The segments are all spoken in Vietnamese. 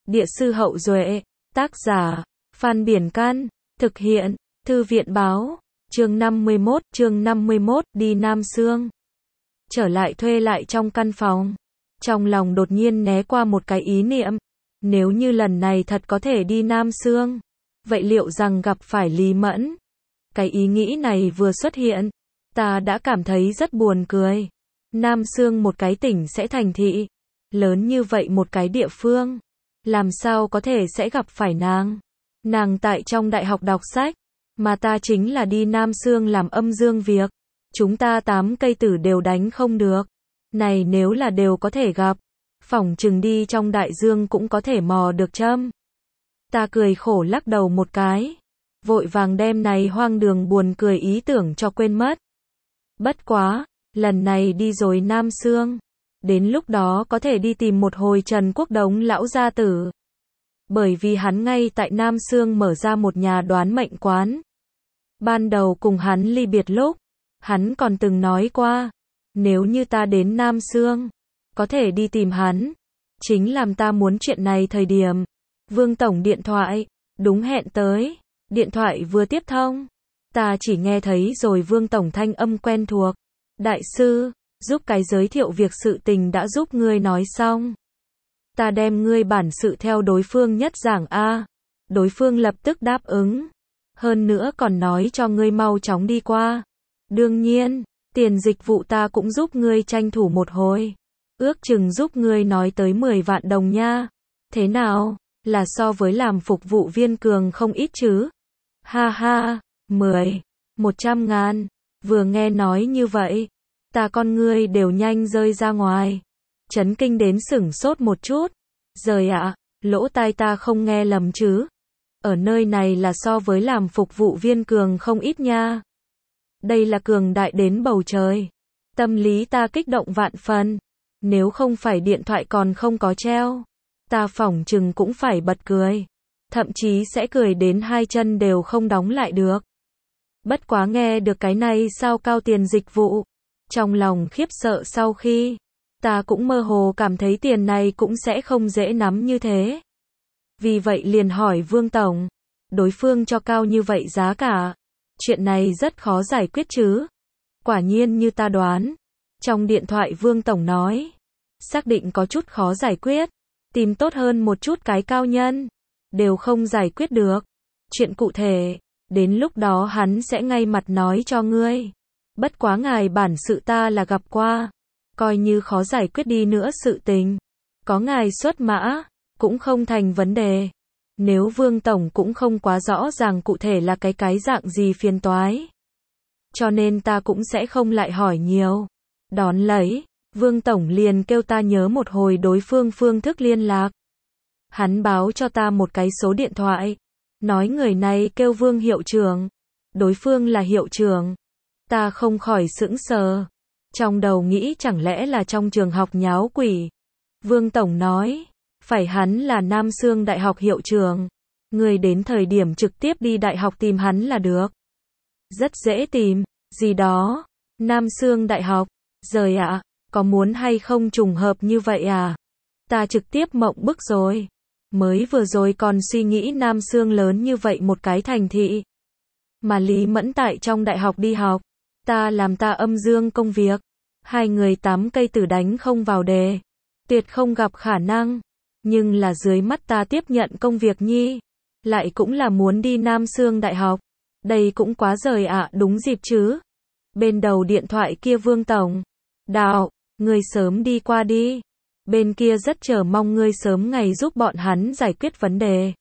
Địa sư Hậu Duệ, tác giả, Phan Biển Can, thực hiện, Thư viện Báo, chương 51, đi Nam Xương. Trở lại thuê lại trong căn phòng. Trong lòng đột nhiên né qua một cái ý niệm. Nếu như lần này thật có thể đi Nam Xương, vậy liệu rằng gặp phải Lý Mẫn? Cái ý nghĩ này vừa xuất hiện, ta đã cảm thấy rất buồn cười. Nam Xương một cái tỉnh sẽ thành thị, lớn như vậy một cái địa phương, làm sao có thể sẽ gặp phải nàng? Nàng tại trong đại học đọc sách, mà ta chính là đi Nam Xương làm âm dương việc. Chúng ta 8 cây tử đều đánh không được. Này nếu là đều có thể gặp, phỏng chừng đi trong đại dương cũng có thể mò được châm. Ta cười khổ lắc đầu một cái, vội vàng đem này hoang đường buồn cười ý tưởng cho quên mất. Bất quá, lần này đi rồi Nam Xương, đến lúc đó có thể đi tìm một hồi Trần Quốc Đống lão gia tử. Bởi vì hắn ngay tại Nam Xương mở ra một nhà đoán mệnh quán. Ban đầu cùng hắn ly biệt lúc, hắn còn từng nói qua, nếu như ta đến Nam Xương, có thể đi tìm hắn. Chính làm ta muốn chuyện này thời điểm, Vương Tổng điện thoại, đúng hẹn tới, điện thoại vừa tiếp thông, ta chỉ nghe thấy rồi Vương Tổng thanh âm quen thuộc. Đại sư, giúp cái giới thiệu việc sự tình đã giúp ngươi nói xong. Ta đem ngươi bản sự theo đối phương nhất giảng a. Đối phương lập tức đáp ứng. Hơn nữa còn nói cho ngươi mau chóng đi qua. Đương nhiên, tiền dịch vụ ta cũng giúp ngươi tranh thủ một hồi. Ước chừng giúp ngươi nói tới 10 vạn đồng nha. Thế nào, là so với làm phục vụ viên cường không ít chứ? Ha ha, 100 ngàn. Vừa nghe nói như vậy, ta con ngươi đều nhanh rơi ra ngoài. Chấn kinh đến sửng sốt một chút. Giời ạ, lỗ tai ta không nghe lầm chứ? Ở nơi này là so với làm phục vụ viên cường không ít nha. Đây là cường đại đến bầu trời. Tâm lý ta kích động vạn phần. Nếu không phải điện thoại còn không có treo, ta phỏng chừng cũng phải bật cười. Thậm chí sẽ cười đến hai chân đều không đóng lại được. Bất quá nghe được cái này sao cao tiền dịch vụ. Trong lòng khiếp sợ sau khi, ta cũng mơ hồ cảm thấy tiền này cũng sẽ không dễ nắm như thế. Vì vậy liền hỏi Vương Tổng, đối phương cho cao như vậy giá cả, chuyện này rất khó giải quyết chứ? Quả nhiên như ta đoán, trong điện thoại Vương Tổng nói, xác định có chút khó giải quyết, tìm tốt hơn một chút cái cao nhân, đều không giải quyết được. Chuyện cụ thể, đến lúc đó hắn sẽ ngay mặt nói cho ngươi. Bất quá ngài bản sự ta là gặp qua, coi như khó giải quyết đi nữa sự tình, có ngài xuất mã, cũng không thành vấn đề. Nếu Vương Tổng cũng không quá rõ ràng cụ thể là cái dạng gì phiền toái, cho nên ta cũng sẽ không lại hỏi nhiều. Đón lấy, Vương Tổng liền kêu ta nhớ một hồi đối phương phương thức liên lạc. Hắn báo cho ta một cái số điện thoại, nói người này kêu Vương hiệu trưởng, đối phương là hiệu trưởng. Ta không khỏi sững sờ, trong đầu nghĩ chẳng lẽ là trong trường học nháo quỷ. Vương Tổng nói, phải hắn là Nam Xương Đại học hiệu trưởng, người đến thời điểm trực tiếp đi đại học tìm hắn là được. Rất dễ tìm, gì đó, Nam Xương Đại học, giời ạ, có muốn hay không trùng hợp như vậy à? Ta trực tiếp mộng bức rồi, mới vừa rồi còn suy nghĩ Nam Xương lớn như vậy một cái thành thị. Mà Lý Mẫn tại trong đại học đi học, ta làm ta âm dương công việc, hai người 8 cây tử đánh không vào đề, tuyệt không gặp khả năng. Nhưng là dưới mắt ta tiếp nhận công việc nhi, lại cũng là muốn đi Nam Xương Đại học. Đây cũng quá rời ạ, đúng dịp chứ. Bên đầu điện thoại kia Vương Tổng, đạo, ngươi sớm đi qua đi. Bên kia rất chờ mong ngươi sớm ngày giúp bọn hắn giải quyết vấn đề.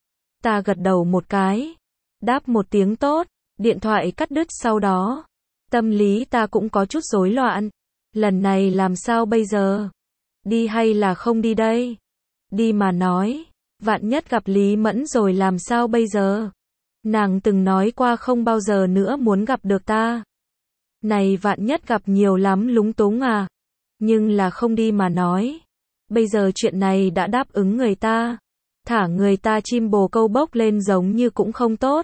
Ta gật đầu một cái, đáp một tiếng tốt, điện thoại cắt đứt sau đó. Tâm lý ta cũng có chút rối loạn. Lần này làm sao bây giờ? Đi hay là không đi đây? Đi mà nói, vạn nhất gặp Lý Mẫn rồi làm sao bây giờ? Nàng từng nói qua không bao giờ nữa muốn gặp được ta. Này vạn nhất gặp nhiều lắm lúng túng à? Nhưng là không đi mà nói. Bây giờ chuyện này đã đáp ứng người ta. Thả người ta chim bồ câu bốc lên giống như cũng không tốt.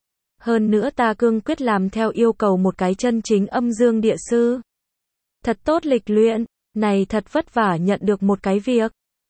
Hơn nữa ta cương quyết làm theo yêu cầu một cái chân chính âm dương địa sư. Thật tốt lịch luyện, này thật vất vả nhận được một cái việc.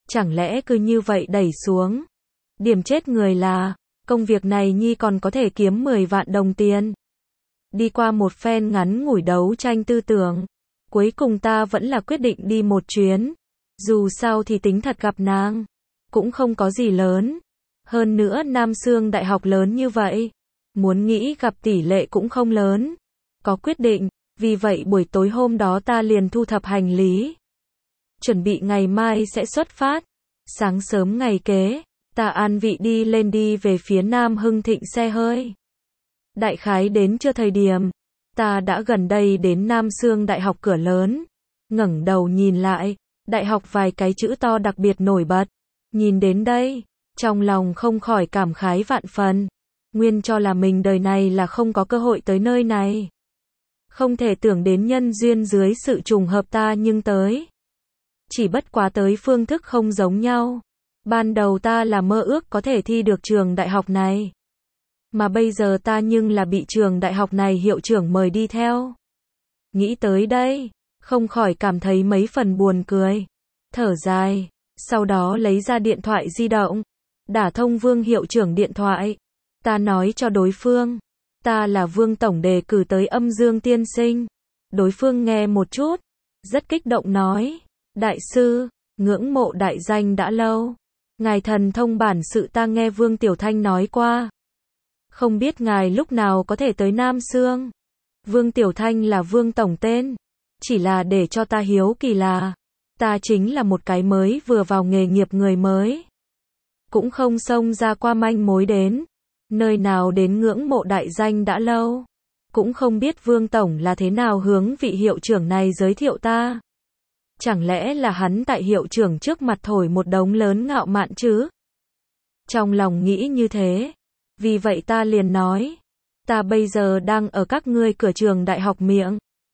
Chẳng lẽ cứ như vậy đẩy xuống? Điểm chết người là, công việc này Nhi còn có thể kiếm 10 vạn đồng tiền. Đi qua một phen ngắn ngủi đấu tranh tư tưởng, cuối cùng ta vẫn là quyết định đi một chuyến. Dù sao thì tính thật gặp nàng, cũng không có gì lớn. Hơn nữa Nam Xương Đại học lớn như vậy, muốn nghĩ gặp tỷ lệ cũng không lớn. Có quyết định, vì vậy buổi tối hôm đó ta liền thu thập hành lý. Chuẩn bị ngày mai sẽ xuất phát. Sáng sớm ngày kế, ta an vị đi về phía Nam Hưng Thịnh xe hơi. Đại khái đến trưa thời điểm, ta đã gần đây đến Nam Xương Đại học cửa lớn. Ngẩng đầu nhìn lại, đại học vài cái chữ to đặc biệt nổi bật. Nhìn đến đây, trong lòng không khỏi cảm khái vạn phần. Nguyên cho là mình đời này là không có cơ hội tới nơi này. Không thể tưởng đến nhân duyên dưới sự trùng hợp ta nhưng tới. Chỉ bất quá tới phương thức không giống nhau. Ban đầu ta là mơ ước có thể thi được trường đại học này. Mà bây giờ ta nhưng là bị trường đại học này hiệu trưởng mời đi theo. Nghĩ tới đây, không khỏi cảm thấy mấy phần buồn cười. Thở dài, sau đó lấy ra điện thoại di động. Đả thông Vương hiệu trưởng điện thoại. Ta nói cho đối phương, ta là Vương tổng đề cử tới Âm Dương tiên sinh. Đối phương nghe một chút, rất kích động nói, đại sư, ngưỡng mộ đại danh đã lâu. Ngài thần thông bản sự ta nghe Vương Tiểu Thanh nói qua. Không biết ngài lúc nào có thể tới Nam Xương. Vương Tiểu Thanh là Vương tổng tên. Chỉ là để cho ta hiếu kỳ là, ta chính là một cái mới vừa vào nghề nghiệp người mới. Cũng không xông ra qua manh mối đến. Nơi nào đến ngưỡng mộ đại danh đã lâu. Cũng không biết Vương tổng là thế nào hướng vị hiệu trưởng này giới thiệu ta. Chẳng lẽ là hắn tại hiệu trưởng trước mặt thổi một đống lớn ngạo mạn chứ? Trong lòng nghĩ như thế. Vì vậy ta liền nói, ta bây giờ đang ở các ngươi cửa trường đại học miệng.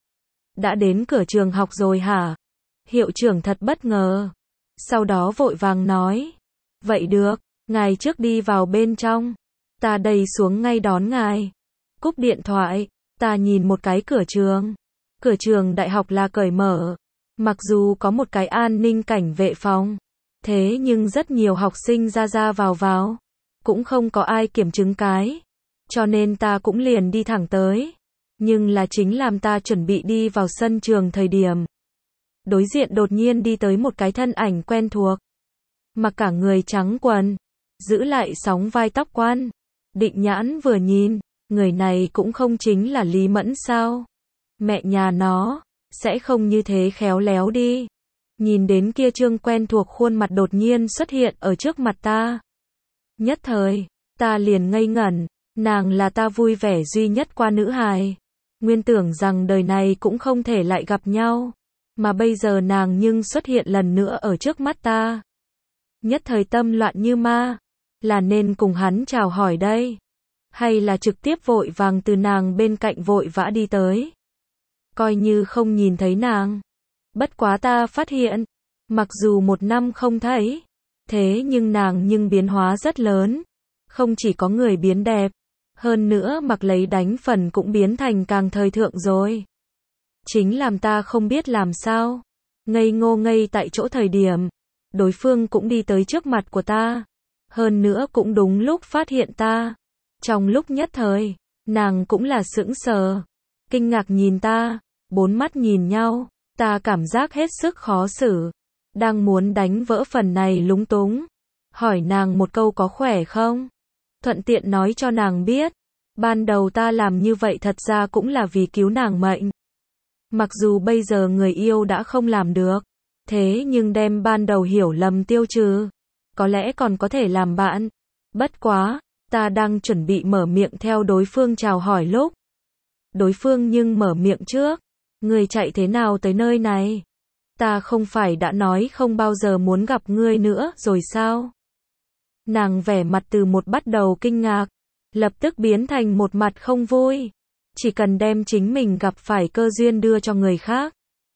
Đã đến cửa trường học rồi hả? Hiệu trưởng thật bất ngờ. Sau đó vội vàng nói, vậy được, ngài trước đi vào bên trong. Ta đây xuống ngay đón ngài. Cúp điện thoại, ta nhìn một cái cửa trường. Cửa trường đại học là cởi mở. Mặc dù có một cái an ninh cảnh vệ phòng. Thế nhưng rất nhiều học sinh ra vào. Cũng không có ai kiểm chứng cái. Cho nên ta cũng liền đi thẳng tới. Nhưng là chính làm ta chuẩn bị đi vào sân trường thời điểm. Đối diện đột nhiên đi tới một cái thân ảnh quen thuộc. Mặc cả người trắng quần. Giữ lại sóng vai tóc quan. Định nhãn vừa nhìn. Người này cũng không chính là Lý Mẫn sao. Mẹ nhà nó. Sẽ không như thế khéo léo đi. Nhìn đến kia trương quen thuộc khuôn mặt đột nhiên xuất hiện ở trước mặt ta. Nhất thời, ta liền ngây ngẩn. Nàng là ta vui vẻ duy nhất qua nữ hài. Nguyên tưởng rằng đời này cũng không thể lại gặp nhau. Mà bây giờ nàng nhưng xuất hiện lần nữa ở trước mắt ta. Nhất thời tâm loạn như ma. Là nên cùng hắn chào hỏi đây. Hay là trực tiếp vội vàng từ nàng bên cạnh vội vã đi tới. Coi như không nhìn thấy nàng. Bất quá ta phát hiện. Mặc dù một năm không thấy. Thế nhưng nàng nhưng biến hóa rất lớn. Không chỉ có người biến đẹp. Hơn nữa mặc lấy đánh phần cũng biến thành càng thời thượng rồi. Chính làm ta không biết làm sao. Ngây ngô ngây tại chỗ thời điểm. Đối phương cũng đi tới trước mặt của ta. Hơn nữa cũng đúng lúc phát hiện ta. Trong lúc nhất thời, nàng cũng là sững sờ. Kinh ngạc nhìn ta. Bốn mắt nhìn nhau. Ta cảm giác hết sức khó xử. Đang muốn đánh vỡ phần này lúng túng. Hỏi nàng một câu có khỏe không? Thuận tiện nói cho nàng biết. Ban đầu ta làm như vậy thật ra cũng là vì cứu nàng mệnh. Mặc dù bây giờ người yêu đã không làm được. Thế nhưng đem ban đầu hiểu lầm tiêu trừ. Có lẽ còn có thể làm bạn. Bất quá, ta đang chuẩn bị mở miệng theo đối phương chào hỏi lúc. Đối phương nhưng mở miệng trước. Người chạy thế nào tới nơi này? Ta không phải đã nói không bao giờ muốn gặp ngươi nữa rồi sao? Nàng vẻ mặt từ một bắt đầu kinh ngạc. Lập tức biến thành một mặt không vui. Chỉ cần đem chính mình gặp phải cơ duyên đưa cho người khác.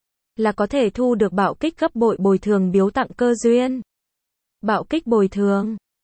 Là có thể thu được bạo kích gấp bội bồi thường biếu tặng cơ duyên. Bạo kích bồi thường.